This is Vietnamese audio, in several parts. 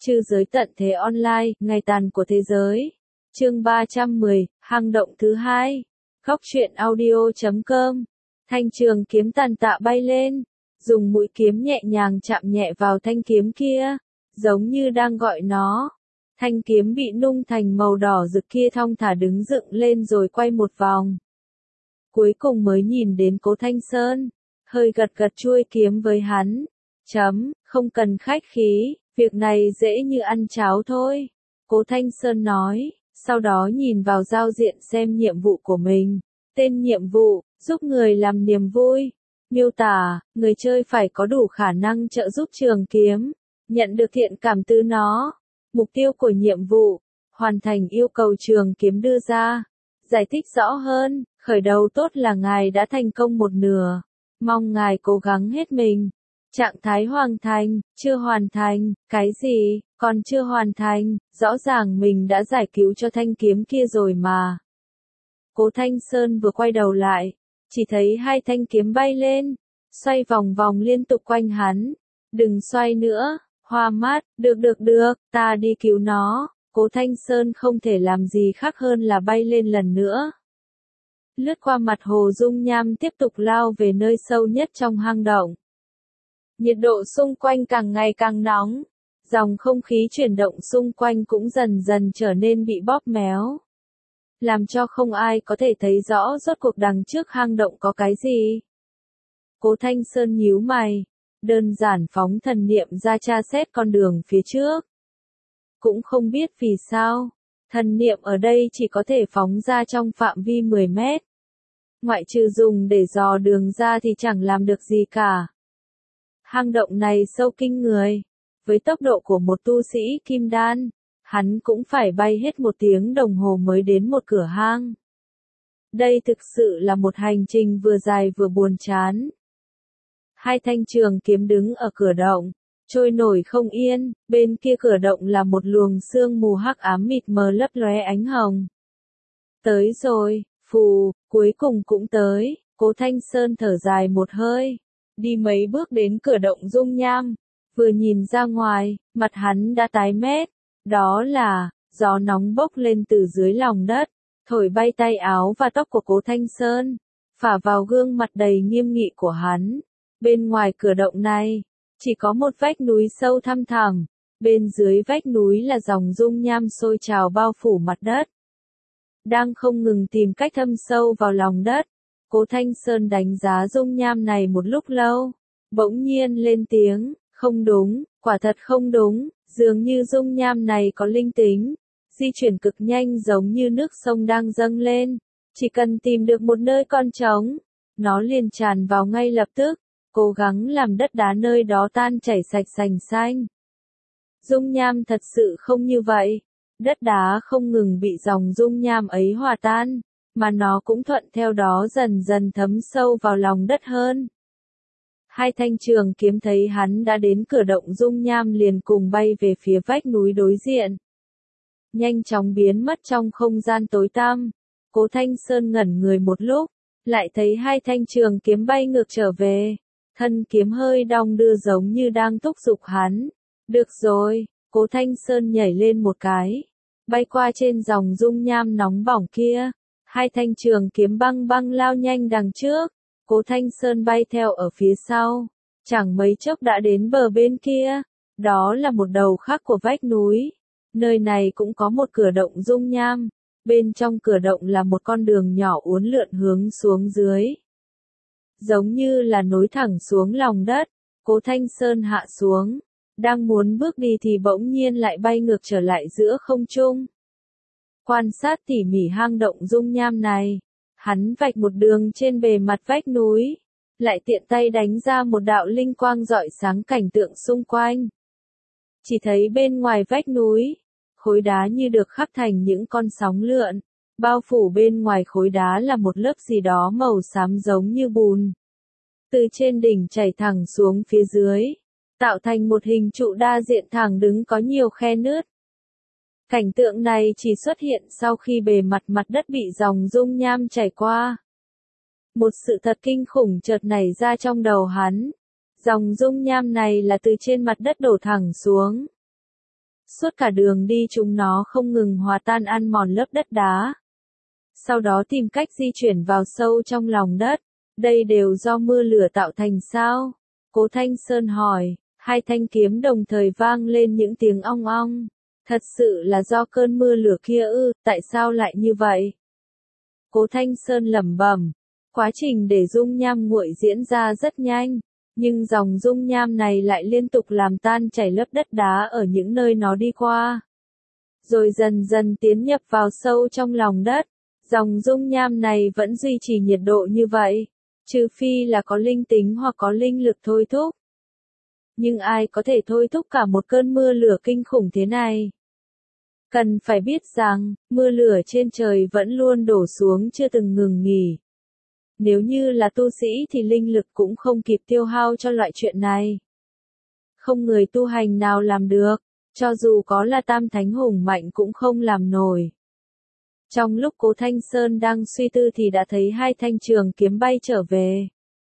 Trư giới tận thế online, ngày tàn của thế giới. Chương 310, hang động thứ hai. Góc truyện audio.com. Thanh trường kiếm tàn tạ bay lên, dùng mũi kiếm nhẹ nhàng chạm nhẹ vào thanh kiếm kia, giống như đang gọi nó. Thanh kiếm bị nung thành màu đỏ rực kia thong thả đứng dựng lên rồi quay một vòng. Cuối cùng mới nhìn đến Cố Thanh Sơn, hơi gật gật chuôi kiếm với hắn. Không cần khách khí, việc này dễ như ăn cháo thôi. Cố Thanh Sơn nói, sau đó nhìn vào giao diện xem nhiệm vụ của mình. Tên nhiệm vụ, giúp người làm niềm vui. Miêu tả, người chơi phải có đủ khả năng trợ giúp trường kiếm, nhận được thiện cảm từ nó. Mục tiêu của nhiệm vụ, hoàn thành yêu cầu trường kiếm đưa ra. Giải thích rõ hơn, khởi đầu tốt là ngài đã thành công một nửa. Mong ngài cố gắng hết mình. Trạng thái hoàn thành, chưa hoàn thành, cái gì, còn chưa hoàn thành, rõ ràng mình đã giải cứu cho thanh kiếm kia rồi mà. Cố Thanh Sơn vừa quay đầu lại, chỉ thấy hai thanh kiếm bay lên, xoay vòng vòng liên tục quanh hắn. Đừng xoay nữa, hoa mắt, được, ta đi cứu nó. Cố Thanh Sơn không thể làm gì khác hơn là bay lên lần nữa. Lướt qua mặt hồ dung nham tiếp tục lao về nơi sâu nhất trong hang động. Nhiệt độ xung quanh càng ngày càng nóng, dòng không khí chuyển động xung quanh cũng dần dần trở nên bị bóp méo, làm cho không ai có thể thấy rõ rốt cuộc đằng trước hang động có cái gì. Cố Thanh Sơn nhíu mày, đơn giản phóng thần niệm ra tra xét con đường phía trước. Cũng không biết vì sao, thần niệm ở đây chỉ có thể phóng ra trong phạm vi 10 mét. Ngoại trừ dùng để dò đường ra thì chẳng làm được gì cả. Hang động này sâu kinh người. Với tốc độ của một tu sĩ kim đan, hắn cũng phải bay hết 1 tiếng đồng hồ mới đến một cửa hang. Đây thực sự là một hành trình vừa dài vừa buồn chán. Hai thanh trường kiếm đứng ở cửa động, trôi nổi không yên, bên kia cửa động là một luồng sương mù hắc ám mịt mờ lấp lóe ánh hồng. Tới rồi, phù, cuối cùng cũng tới. Cố Thanh Sơn thở dài một hơi, đi mấy bước đến cửa động dung nham, vừa nhìn ra ngoài, mặt hắn đã tái mét. Đó là, gió nóng bốc lên từ dưới lòng đất, thổi bay tay áo và tóc của Cố Thanh Sơn, phả vào gương mặt đầy nghiêm nghị của hắn. Bên ngoài cửa động này, chỉ có một vách núi sâu thăm thẳm, bên dưới vách núi là dòng dung nham sôi trào bao phủ mặt đất. Đang không ngừng tìm cách thâm sâu vào lòng đất, Cố Thanh Sơn đánh giá dung nham này một lúc lâu, bỗng nhiên lên tiếng, không đúng, quả thật không đúng, dường như dung nham này có linh tính, di chuyển cực nhanh giống như nước sông đang dâng lên, chỉ cần tìm được một nơi con trống, nó liền tràn vào ngay lập tức, cố gắng làm đất đá nơi đó tan chảy sạch sành xanh. Dung nham thật sự không như vậy, đất đá không ngừng bị dòng dung nham ấy hòa tan, mà nó cũng thuận theo đó dần dần thấm sâu vào lòng đất hơn. Hai thanh trường kiếm thấy hắn đã đến cửa động dung nham liền cùng bay về phía vách núi đối diện. Nhanh chóng biến mất trong không gian tối tăm. Cố Thanh Sơn ngẩn người một lúc, lại thấy hai thanh trường kiếm bay ngược trở về. Thân kiếm hơi đong đưa giống như đang thúc giục hắn. Được rồi, Cố Thanh Sơn nhảy lên một cái, bay qua trên dòng dung nham nóng bỏng kia. Hai thanh trường kiếm băng băng lao nhanh đằng trước. Cố Thanh Sơn bay theo ở phía sau, chẳng mấy chốc đã đến bờ bên kia. Đó là một đầu khác của vách núi. Nơi này cũng có một cửa động dung nham. Bên trong cửa động là một con đường nhỏ uốn lượn hướng xuống dưới, giống như là nối thẳng xuống lòng đất. Cố Thanh Sơn hạ xuống, đang muốn bước đi thì bỗng nhiên lại bay ngược trở lại giữa không trung. Quan sát tỉ mỉ hang động dung nham này, hắn vạch một đường trên bề mặt vách núi, lại tiện tay đánh ra một đạo linh quang rọi sáng cảnh tượng xung quanh. Chỉ thấy bên ngoài vách núi, khối đá như được khắc thành những con sóng lượn, bao phủ bên ngoài khối đá là một lớp gì đó màu xám giống như bùn. Từ trên đỉnh chảy thẳng xuống phía dưới, tạo thành một hình trụ đa diện thẳng đứng có nhiều khe nứt. Cảnh tượng này chỉ xuất hiện sau khi bề mặt mặt đất bị dòng dung nham chảy qua. Một sự thật kinh khủng chợt nảy ra trong đầu hắn. Dòng dung nham này là từ trên mặt đất đổ thẳng xuống. Suốt cả đường đi chúng nó không ngừng hòa tan ăn mòn lớp đất đá. Sau đó tìm cách di chuyển vào sâu trong lòng đất. Đây đều do mưa lửa tạo thành sao? Cố Thanh Sơn hỏi, hai thanh kiếm đồng thời vang lên những tiếng ong ong. Thật sự là do cơn mưa lửa kia ư, tại sao lại như vậy? Cố Thanh Sơn lẩm bẩm, quá trình để dung nham nguội diễn ra rất nhanh, nhưng dòng dung nham này lại liên tục làm tan chảy lớp đất đá ở những nơi nó đi qua. Rồi dần dần tiến nhập vào sâu trong lòng đất, dòng dung nham này vẫn duy trì nhiệt độ như vậy, trừ phi là có linh tính hoặc có linh lực thôi thúc. Nhưng ai có thể thôi thúc cả một cơn mưa lửa kinh khủng thế này? Cần phải biết rằng, mưa lửa trên trời vẫn luôn đổ xuống chưa từng ngừng nghỉ. Nếu như là tu sĩ thì linh lực cũng không kịp tiêu hao cho loại chuyện này. Không người tu hành nào làm được, cho dù có là tam thánh hùng mạnh cũng không làm nổi. Trong lúc Cố Thanh Sơn đang suy tư thì đã thấy hai thanh trường kiếm bay trở về.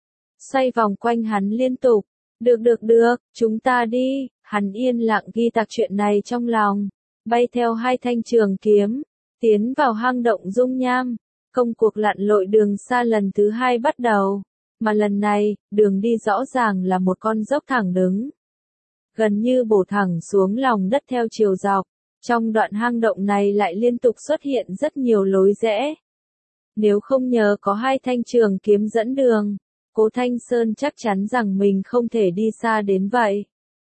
Xoay vòng quanh hắn liên tục. Được, chúng ta đi, hắn yên lặng ghi tạc chuyện này trong lòng. Bay theo hai thanh trường kiếm, tiến vào hang động dung nham. Công cuộc lặn lội đường xa lần thứ hai bắt đầu. Mà lần này, đường đi rõ ràng là một con dốc thẳng đứng. Gần như bổ thẳng xuống lòng đất theo chiều dọc. Trong đoạn hang động này lại liên tục xuất hiện rất nhiều lối rẽ. Nếu không nhờ có hai thanh trường kiếm dẫn đường, Cố Thanh Sơn chắc chắn rằng mình không thể đi xa đến vậy.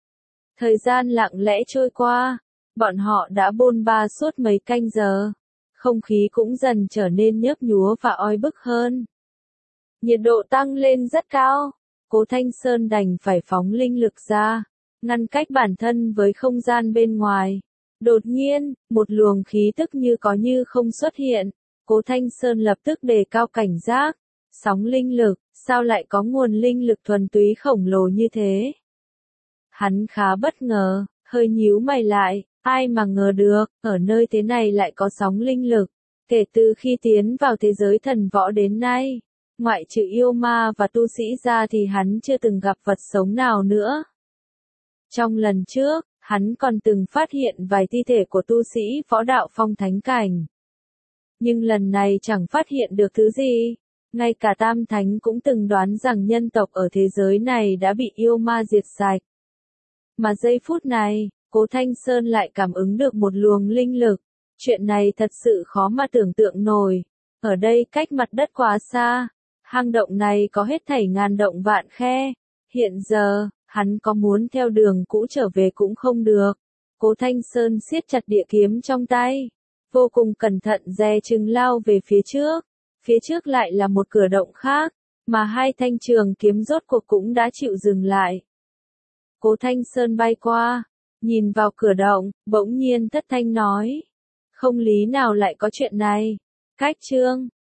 Thời gian lặng lẽ trôi qua, bọn họ đã bôn ba suốt mấy canh giờ. Không khí cũng dần trở nên nhớp nhúa và oi bức hơn. Nhiệt độ tăng lên rất cao, Cố Thanh Sơn đành phải phóng linh lực ra, ngăn cách bản thân với không gian bên ngoài. Đột nhiên, một luồng khí tức như có như không xuất hiện. Cố Thanh Sơn lập tức đề cao cảnh giác. Sóng linh lực, sao lại có nguồn linh lực thuần túy khổng lồ như thế? Hắn khá bất ngờ, hơi nhíu mày lại, ai mà ngờ được, ở nơi thế này lại có sóng linh lực. Kể từ khi tiến vào thế giới thần võ đến nay, ngoại trừ yêu ma và tu sĩ ra thì hắn chưa từng gặp vật sống nào nữa. Trong lần trước, hắn còn từng phát hiện vài thi thể của tu sĩ võ đạo phong thánh cảnh. Nhưng lần này chẳng phát hiện được thứ gì. Ngay cả Tam Thánh cũng từng đoán rằng nhân tộc ở thế giới này đã bị yêu ma diệt sạch. Mà giây phút này, Cố Thanh Sơn lại cảm ứng được một luồng linh lực. Chuyện này thật sự khó mà tưởng tượng nổi. Ở đây cách mặt đất quá xa. Hang động này có hết thảy ngàn động vạn khe. Hiện giờ, hắn có muốn theo đường cũ trở về cũng không được. Cố Thanh Sơn siết chặt địa kiếm trong tay. Vô cùng cẩn thận dè chừng lao về phía trước. Phía trước lại là một cửa động khác, mà hai thanh trường kiếm rốt cuộc cũng đã chịu dừng lại. Cố Thanh Sơn bay qua, nhìn vào cửa động, bỗng nhiên thất thanh nói. Không lý nào lại có chuyện này. Cách chương